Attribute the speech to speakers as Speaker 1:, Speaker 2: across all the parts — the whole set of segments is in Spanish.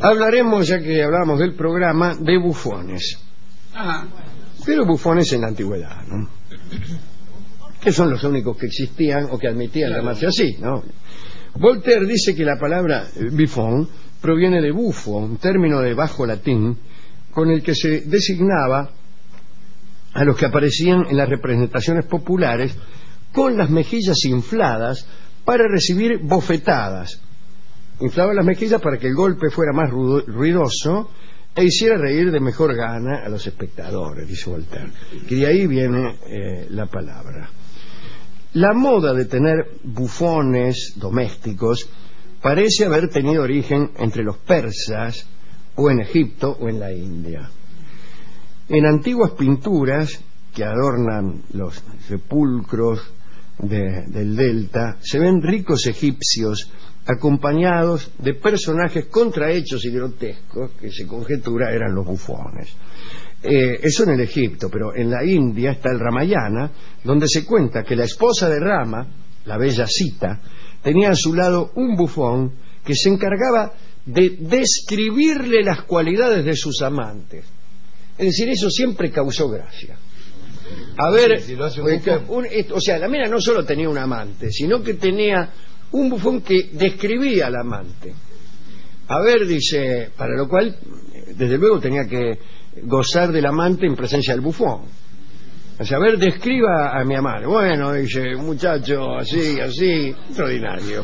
Speaker 1: Hablaremos, ya que hablábamos del programa, de bufones. Pero bufones en la antigüedad, ¿no? Que son los únicos que existían o que admitían llamarse así, ¿no? Voltaire dice que la palabra buffon proviene de bufo, un término de bajo latín con el que se designaba a los que aparecían en las representaciones populares con las mejillas infladas para recibir bofetadas. Inflaban las mejillas para que el golpe fuera más ruidoso e hiciera reír de mejor gana a los espectadores, dice Voltaire, que de ahí viene la palabra. La moda de tener bufones domésticos parece haber tenido origen entre los persas, o en Egipto, o en la India. En antiguas pinturas que adornan los sepulcros del delta, se ven ricos egipcios acompañados de personajes contrahechos y grotescos que se conjetura eran los bufones. Eso en el Egipto, pero en la India está el Ramayana, donde se cuenta que la esposa de Rama, la bella Sita, tenía a su lado un bufón que se encargaba de describirle las cualidades de sus amantes. Es decir, eso siempre causó gracia. A ver, o sea, la mina no solo tenía un amante, sino que tenía un bufón que describía al amante. A ver, dice, para lo cual, desde luego tenía que gozar del amante en presencia del bufón. O sea, a ver, describa a mi amante. Bueno, dice, un muchacho así, extraordinario.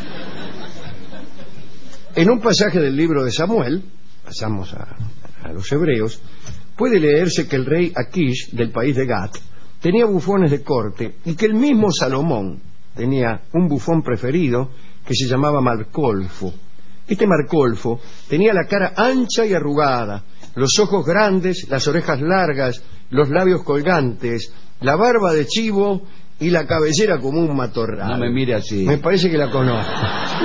Speaker 1: En un pasaje del libro de Samuel, pasamos a los hebreos, puede leerse que el rey Akish, del país de Gat, tenía bufones de corte y que el mismo Salomón tenía un bufón preferido que se llamaba Marcolfo. Este Marcolfo tenía la cara ancha y arrugada, los ojos grandes, las orejas largas, los labios colgantes, la barba de chivo y la cabellera como un matorral.
Speaker 2: No me mire así.
Speaker 1: Me parece que la conozco.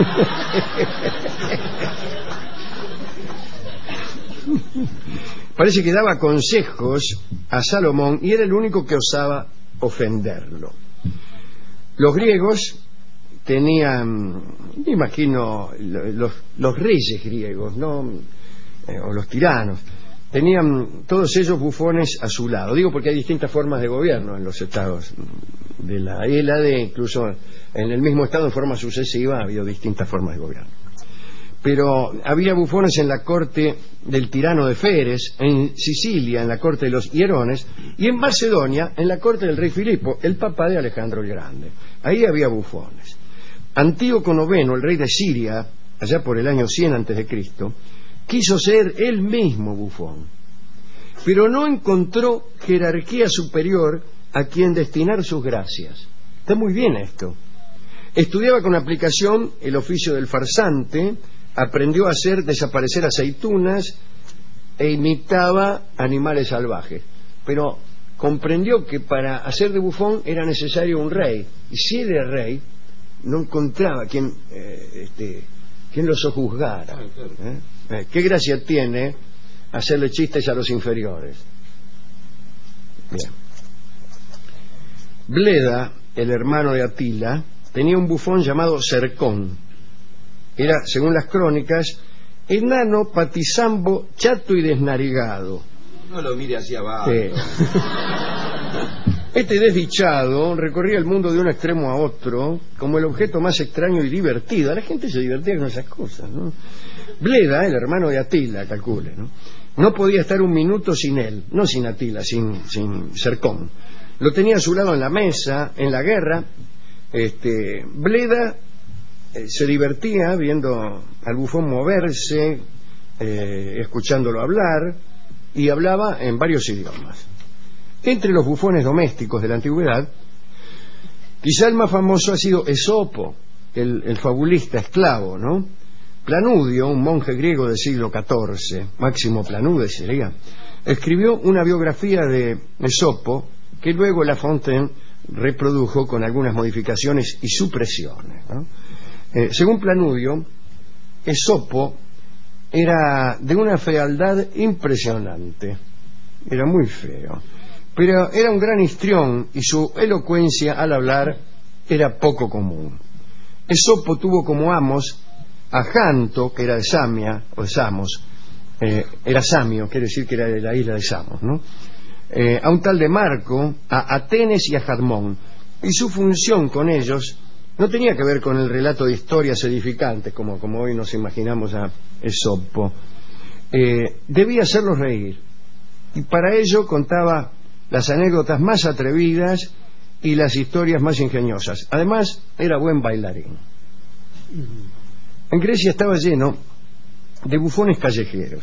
Speaker 1: Parece que daba consejos a Salomón y era el único que osaba ofenderlo. Los griegos tenían, me imagino, los reyes griegos, ¿no? O los tiranos, tenían todos ellos bufones a su lado. Digo porque hay distintas formas de gobierno en los estados de la Hélade, incluso en el mismo estado en forma sucesiva ha habido distintas formas de gobierno. Pero había bufones en la corte del tirano de Feres, en Sicilia en la corte de los Hierones y en Macedonia en la corte del rey Filipo, el papá de Alejandro el Grande. Ahí había bufones. Antíoco IX, el rey de Siria, allá por el año 100 a.C., quiso ser él mismo bufón, pero no encontró jerarquía superior a quien destinar sus gracias. Está muy bien esto. Estudiaba con aplicación el oficio del farsante, aprendió a hacer desaparecer aceitunas e imitaba animales salvajes, pero comprendió que para hacer de bufón era necesario un rey, y si él era rey no encontraba quien lo sojuzgara. ¿Qué gracia tiene hacerle chistes a los inferiores? Bien. Bleda, el hermano de Atila, tenía un bufón llamado Cercón. Era, según las crónicas, enano, patizambo, chato y desnarigado.
Speaker 2: No lo mire hacia abajo.
Speaker 1: Sí. Este desdichado recorría el mundo de un extremo a otro como el objeto más extraño y divertido. La gente se divertía con esas cosas, ¿no? Bleda, el hermano de Atila, calcule, ¿no? No podía estar un minuto sin él, no sin Atila, sin Cercón. Lo tenía a su lado en la mesa, en la guerra. Bleda se divertía viendo al bufón moverse, escuchándolo hablar, y hablaba en varios idiomas. Entre los bufones domésticos de la antigüedad, quizá el más famoso ha sido Esopo, el fabulista esclavo, ¿no? Planudio, un monje griego del siglo XIV, Máximo Planudes sería, escribió una biografía de Esopo que luego La Fontaine reprodujo con algunas modificaciones y supresiones, ¿no? Según Planudio, Esopo era de una fealdad impresionante, era muy feo, pero era un gran histrión y su elocuencia al hablar era poco común. Esopo tuvo como amos a Janto, que era de Samia, o de Samos, era Samio, quiere decir que era de la isla de Samos, ¿no? A un tal de Marco, a Atenes y a Jarmón. Y su función con ellos no tenía que ver con el relato de historias edificantes, como hoy nos imaginamos a Esopo. Debía hacerlos reír. Y para ello contaba las anécdotas más atrevidas y las historias más ingeniosas. Además, era buen bailarín. En Grecia estaba lleno de bufones callejeros,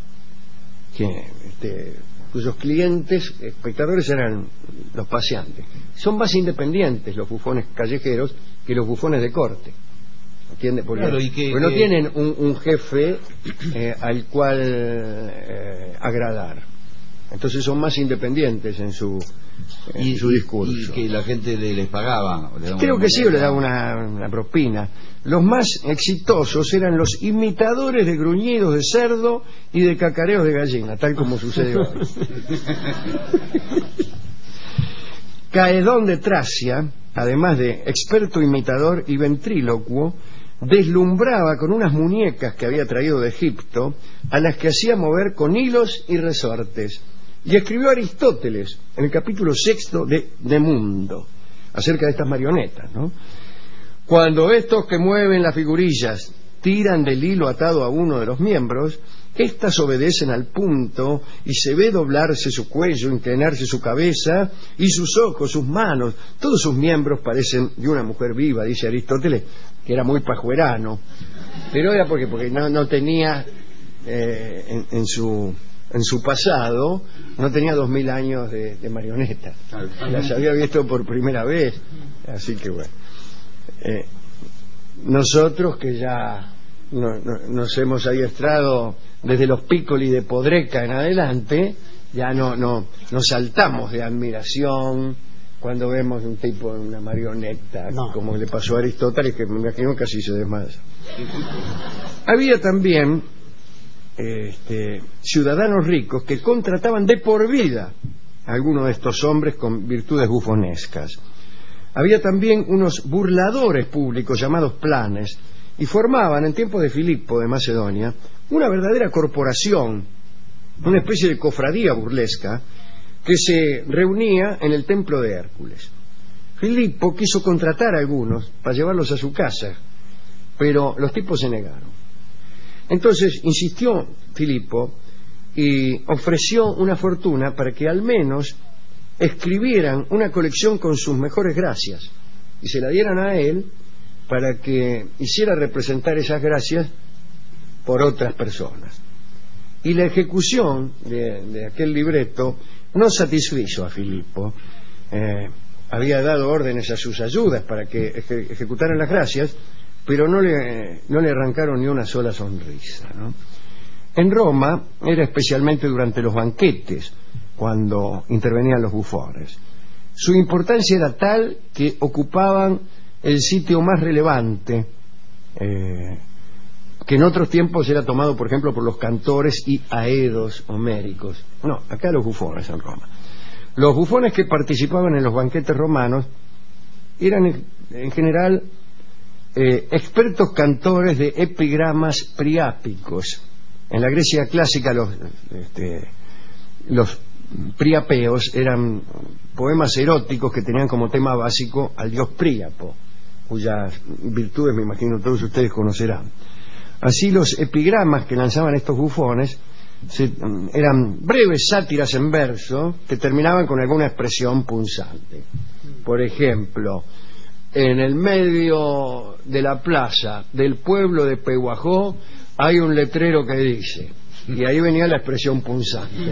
Speaker 1: cuyos clientes, espectadores, eran los paseantes. Son más independientes los bufones callejeros que los bufones de corte. ¿Entiende? Porque,
Speaker 2: claro,
Speaker 1: porque no tienen un jefe al cual agradar. Entonces son más independientes en su discurso.
Speaker 2: ¿Y que la gente les pagaba?
Speaker 1: Creo que sí, o le daba una propina. Los más exitosos eran los imitadores de gruñidos de cerdo y de cacareos de gallina, tal como sucede hoy. Caedón de Tracia, además de experto imitador y ventrílocuo, deslumbraba con unas muñecas que había traído de Egipto, a las que hacía mover con hilos y resortes. Y escribió Aristóteles en el capítulo 6 de Mundo acerca de estas marionetas, ¿no? Cuando estos que mueven las figurillas tiran del hilo atado a uno de los miembros, éstas obedecen al punto y se ve doblarse su cuello, inclinarse su cabeza y sus ojos, sus manos. Todos sus miembros parecen de una mujer viva, dice Aristóteles, que era muy pajuerano, pero era porque no tenía en su pasado, no tenía 2000 años de marionetas. Las había visto por primera vez, así que bueno. Nosotros que ya nos hemos adiestrado desde los Piccoli de Podreca en adelante, ya no saltamos de admiración cuando vemos un tipo en una marioneta, como le pasó a Aristóteles, que me imagino casi se desmaya. Había también ciudadanos ricos que contrataban de por vida a algunos de estos hombres con virtudes bufonescas. Había también unos burladores públicos llamados planes, y formaban en tiempos de Filipo de Macedonia una verdadera corporación, una especie de cofradía burlesca que se reunía en el templo de Hércules. Filipo quiso contratar a algunos para llevarlos a su casa, pero los tipos se negaron. Entonces insistió Filipo y ofreció una fortuna para que al menos escribieran una colección con sus mejores gracias y se la dieran a él para que hiciera representar esas gracias por otras personas. Y la ejecución de aquel libreto no satisfizo a Filipo. Había dado órdenes a sus ayudas para que ejecutaran las gracias, pero no le arrancaron ni una sola sonrisa, ¿no? En Roma era especialmente durante los banquetes cuando intervenían los bufones. Su importancia era tal que ocupaban el sitio más relevante, que en otros tiempos era tomado, por ejemplo, por los cantores y aedos homéricos. No, acá los bufones en Roma. Los bufones que participaban en los banquetes romanos eran en general expertos cantores de epigramas priápicos. En la Grecia clásica los priapeos eran poemas eróticos que tenían como tema básico al dios Príapo, cuyas virtudes me imagino todos ustedes conocerán. Así los epigramas que lanzaban estos bufones eran breves sátiras en verso que terminaban con alguna expresión punzante. Por ejemplo, en el medio de la plaza del pueblo de Pehuajó hay un letrero que dice, y ahí venía la expresión punzante.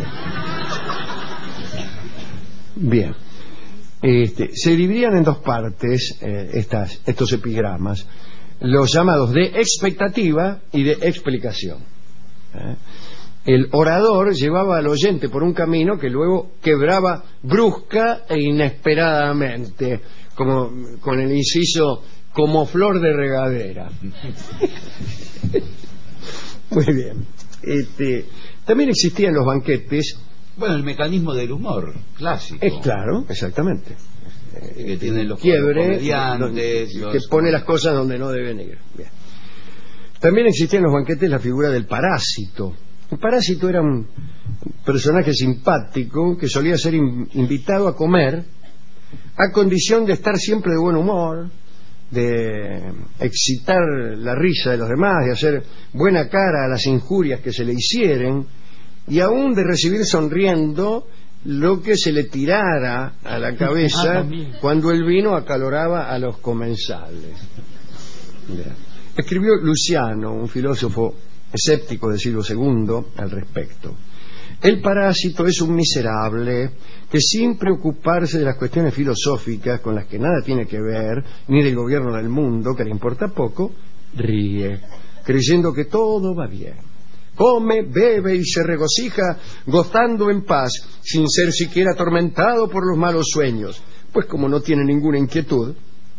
Speaker 1: Bien. Se dividían en dos partes estos epigramas, los llamados de expectativa y de explicación. El orador llevaba al oyente por un camino que luego quebraba brusca e inesperadamente, como con el inciso como flor de regadera. Muy bien. También existían los banquetes.
Speaker 2: Bueno, el mecanismo del humor clásico.
Speaker 1: Claro, exactamente.
Speaker 2: Que tienen los
Speaker 1: quiebre,
Speaker 2: comediantes,
Speaker 1: que pone las cosas donde no deben ir. Bien. También existía en los banquetes la figura del parásito. El parásito era un personaje simpático que solía ser invitado a comer a condición de estar siempre de buen humor, de excitar la risa de los demás, de hacer buena cara a las injurias que se le hicieren y aún de recibir sonriendo lo que se le tirara a la cabeza cuando el vino acaloraba a los comensales. Escribió Luciano, un filósofo escéptico del siglo II, al respecto. El parásito es un miserable que, sin preocuparse de las cuestiones filosóficas con las que nada tiene que ver, ni del gobierno del mundo, que le importa poco, ríe, creyendo que todo va bien. Come, bebe y se regocija, gozando en paz, sin ser siquiera atormentado por los malos sueños, pues como no tiene ninguna inquietud,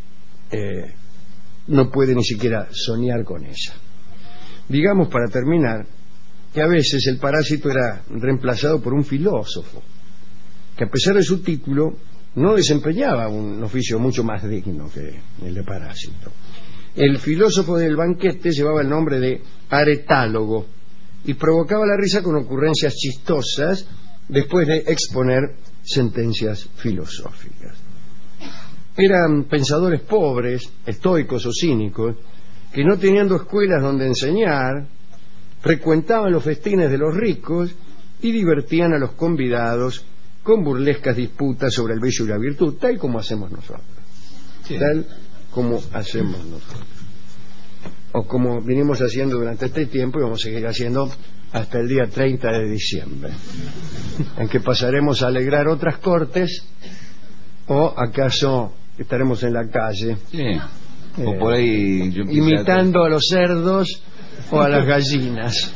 Speaker 1: no puede ni siquiera soñar con ella. Digamos, para terminar, que a veces el parásito era reemplazado por un filósofo, que a pesar de su título no desempeñaba un oficio mucho más digno que el de parásito. El filósofo del banquete llevaba el nombre de aretálogo y provocaba la risa con ocurrencias chistosas después de exponer sentencias filosóficas. Eran pensadores pobres, estoicos o cínicos, que no teniendo escuelas donde enseñar, frecuentaban los festines de los ricos y divertían a los convidados con burlescas disputas sobre el vicio y la virtud, tal como hacemos nosotros. Sí. Tal como hacemos nosotros. O como vinimos haciendo durante este tiempo y vamos a seguir haciendo hasta el día 30 de diciembre, en que pasaremos a alegrar otras cortes, o acaso estaremos en la calle.
Speaker 2: Sí. O por ahí
Speaker 1: imitando a los cerdos o a las gallinas.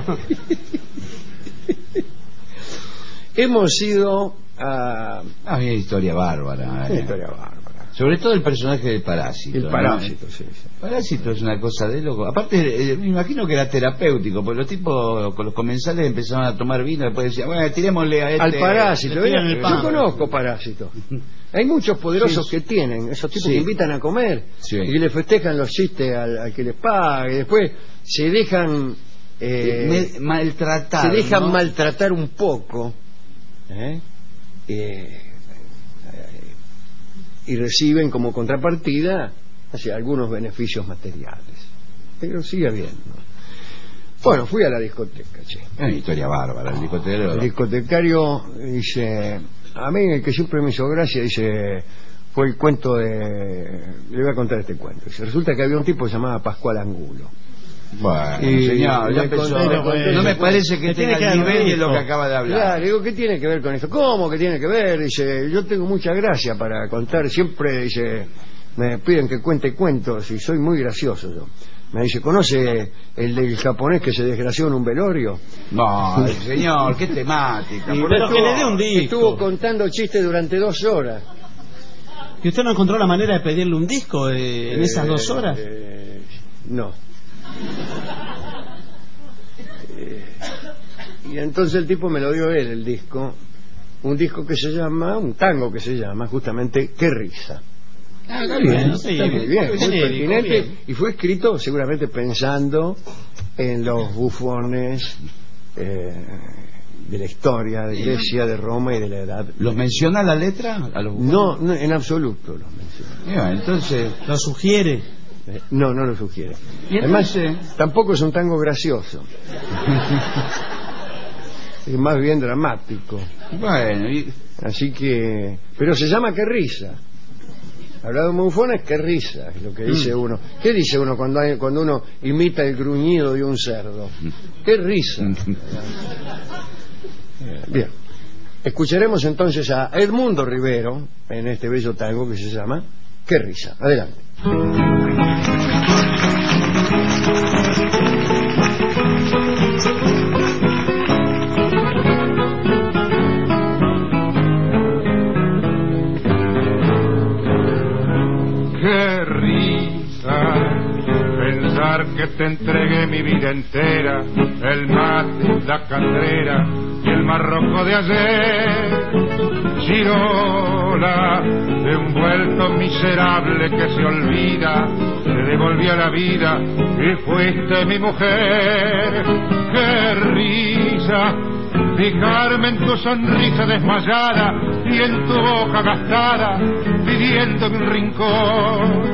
Speaker 1: Hemos ido a...
Speaker 2: Una historia bárbara.
Speaker 1: Una historia bárbara.
Speaker 2: Sobre todo el personaje del parásito.
Speaker 1: El parásito, ¿no? Sí.
Speaker 2: Parásito es una cosa de loco. Aparte, me imagino que era terapéutico, porque los tipos con los comensales empezaban a tomar vino y después decían, bueno, tirémosle a este...
Speaker 1: Al parásito. Yo conozco parásitos. Hay muchos poderosos que tienen, esos tipos que invitan a comer y que le festejan los chistes al que les paga, y después se dejan
Speaker 2: maltratar.
Speaker 1: Se dejan maltratar un poco y reciben como contrapartida algunos beneficios materiales. Pero sigue habiendo. Bueno, fui a la discoteca.
Speaker 2: Una historia bárbara.
Speaker 1: El discotecario dice... A mí el que siempre me hizo gracia, dice, fue el cuento de... Le voy a contar este cuento. Dice, resulta que había un tipo que se llamaba Pascual Angulo.
Speaker 2: Bueno, señor, ya empezó. No me parece que tenga el nivel de lo que acaba de hablar.
Speaker 1: Claro, digo, ¿qué tiene que ver con eso? ¿Cómo que tiene que ver? Dice, yo tengo mucha gracia para contar. Siempre, dice, me piden que cuente cuentos y soy muy gracioso yo. Me dice, ¿conoce el del japonés que se desgració en un velorio?
Speaker 2: No, señor, qué temática.
Speaker 3: Pero que le dé un disco.
Speaker 1: Estuvo contando chistes durante 2 horas.
Speaker 3: ¿Y usted no encontró la manera de pedirle un disco en esas 2 horas?
Speaker 1: No. Y entonces el tipo me lo dio él, el disco. Un disco que se llama, un tango que se llama justamente Qué risa.
Speaker 2: Está bien,
Speaker 1: está muy bien, muy pertinente, y fue escrito seguramente pensando en los bufones de la historia de Grecia, de Roma y de la Edad.
Speaker 2: ¿Los menciona la letra a los bufones?
Speaker 1: No, en absoluto los menciona.
Speaker 2: Entonces
Speaker 3: lo sugiere.
Speaker 1: No lo sugiere. Además, tampoco es un tango gracioso. Es más bien dramático.
Speaker 2: Bueno,
Speaker 1: así que... Pero se llama Qué risa. Hablar de un bufón es qué risa, es lo que dice uno. ¿Qué dice uno cuando uno imita el gruñido de un cerdo? ¡Qué risa! Bien. Escucharemos entonces a Edmundo Rivero en este bello tango que se llama Qué risa. Adelante.
Speaker 4: Qué risa pensar que te entregué mi vida entera, el mate, la caldera y el marroco de ayer. Chirola, de un vuelto miserable que se olvida, te devolví a la vida y fuiste mi mujer. ¡Qué risa! Fijarme en tu sonrisa desmayada y en tu boca gastada, pidiendo en un rincón.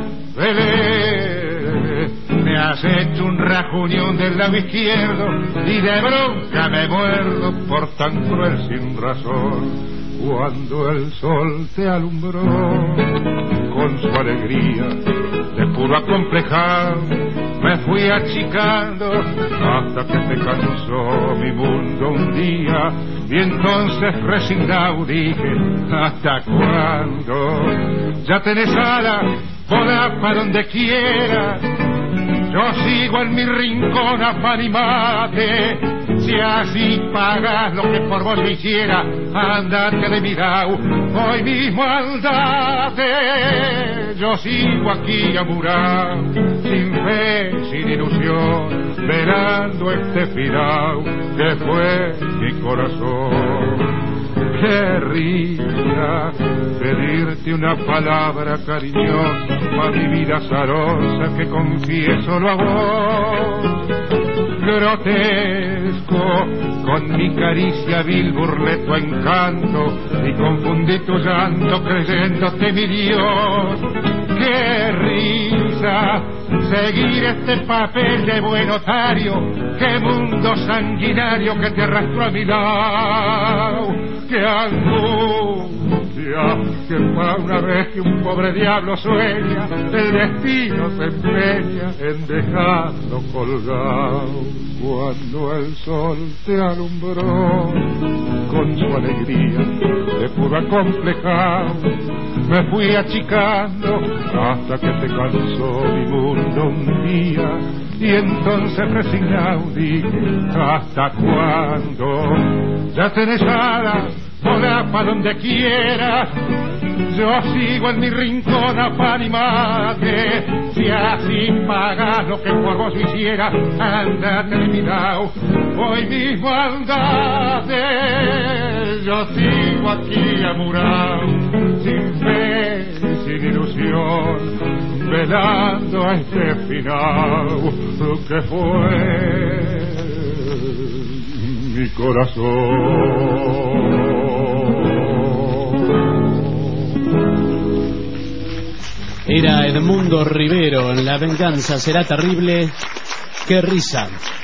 Speaker 4: Belén, me has hecho un rajuñón del lado izquierdo y de bronca me muerdo por tan cruel sin razón. Cuando el sol te alumbró con su alegría de puro acomplejado, me fui achicando hasta que te cansó mi mundo un día, y entonces resignado dije, ¿hasta cuándo? Ya tenés alas, volá para donde quiera, yo sigo en mi rincón a pan y mate. Si así pagas lo que por vos yo hiciera, andate de mi lado, hoy mismo andate. Yo sigo aquí amurado, sin fe, sin ilusión, velando este final que fue mi corazón. Qué risa pedirte una palabra cariñosa para mi vida azarosa que confieso lo a vos. Grotesco, con mi caricia vil burlé tu encanto y confundí tu llanto creyéndote mi Dios. ¡Qué risa! Seguir este papel de buen otario, qué mundo sanguinario que te arrastró a mi lado. ¡Qué angustia! Que para una vez que un pobre diablo sueña, el destino se empeña en dejarlo colgado. Cuando el sol te alumbró con su alegría de puro acomplejado, me fui achicando hasta que te cansó mi mundo un día, y entonces resignado dije, ¿hasta cuándo? Ya tenés alas, volá para donde quieras, yo sigo en mi rincón a pan y mate. Si así pagas lo que por vos hiciera, andate de mi lado, hoy mismo andate. Yo sigo aquí amurado, sin fe, sin ilusión, velando a este final que fue mi corazón.
Speaker 3: Era Edmundo Rivero en La venganza será terrible. ¡Qué risa!